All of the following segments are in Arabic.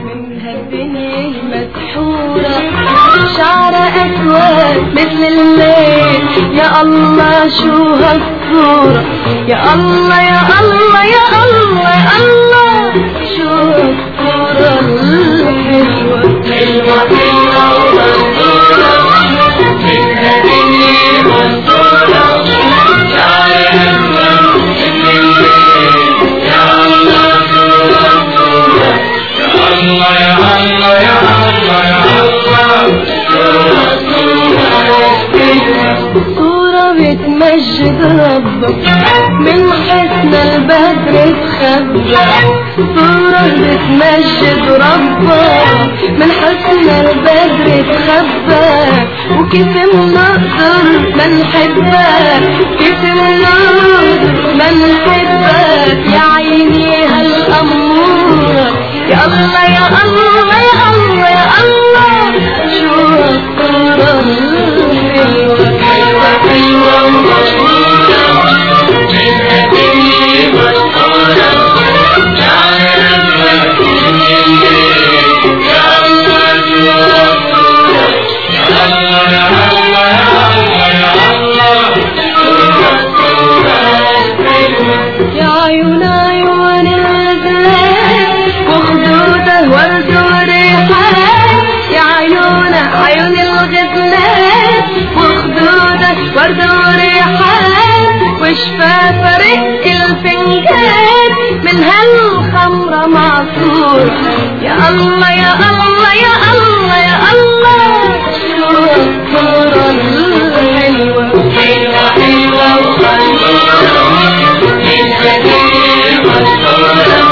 منها الدنيا مسحورة، شعر أسود مثل الليل، يا الله شو هالصورة، يا الله يا الله يا الله يا الله، شو هالصورة الحلوة. حلوة حلوة ومنصورة، منها الدنيا مسحورة، شعر أسود مثل الليل، يا الله شو هالصورة، يا الله يا الله يا الله يا الله، شو هالصورة الحلوة. صورة بتمجد ربك من حسن البدر تخبى، صورة بتمجد ربك من حسن البدر تخبى، وكيف منقدر ما نحبك، كيف منقدر ما نحبك، يا عيني هالأمورة، يا الله يا الله يا الله يا الله، شو هالصورة الحلوة. حلوة حلوة ومشهورة، منها الدنيا مسحورة، شعر أسود مثل الليل، يا الله شو هالصورة، يا الله يا الله يا الله يا الله، شو هالصورة الحلوة. يا عيون عيون البلاد وخدوده ورد وريحان، يا عيون عيون الغزلان وخدوده ورد وريحان، وشفاف رق الفنجان من هالخمرة معصورة، يا الله يا الله يا الله يا الله، شو هالصورة الحلوة. حلوة حلوة ومنصورة، منها الدنيا مسحورة،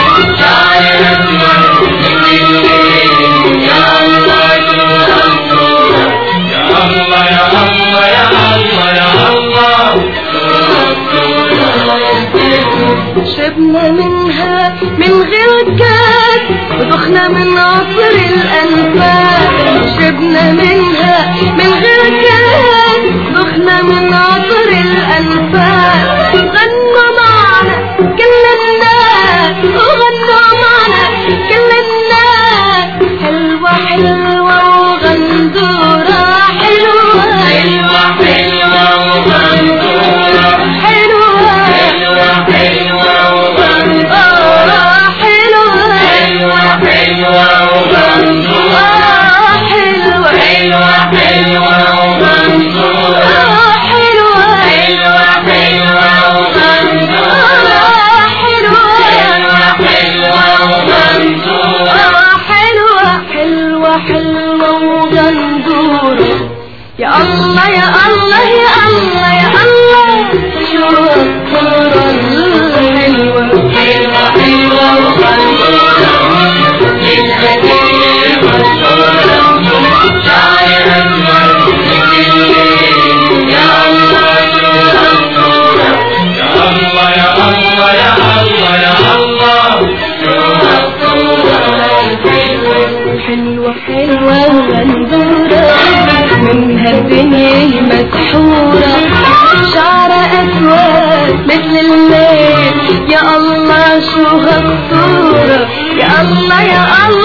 شعر أسود مثل الليل، يا الله شو هالصورة، يا الله يا الله يا الله يا الله، شو هالصورة الحلوة. شربنا منها من غير كاس ودخنا من عصر الأنفاس، شربنا منها من غير كاس دخنا من عصر الأنفاس، غنوا معنا كل الناس وغنوا معنا كل الناس، حلوة حلوة وغندورة، حلوة حلوة حلوة وغندورة، حلوة حلوة حلوة وغندورة، حلوة حلوة حلوة وغندورة، حلوة حلوة حلوة وغندورة، حلوة حلوة حلوة وغندورة، حلوة حلوة وغندورة، حلوة حلوة حلوة وغندورة، يا الله يا الله يا الله يا الله، شو هالصورة الحلوة. حلوة حلوة وغندورة، منها الدنيا مسحورة، شعر أسود مثل الليل، يا الله شو هالصورة، يا الله يا الله يا الله يا الله، شو هالصورة الحلوة. حلوة حلوة وغندورة، منها الدنيا مسحورة، شعر أسود مثل الليل، يا الله شو هالصورة، يا الله يا الله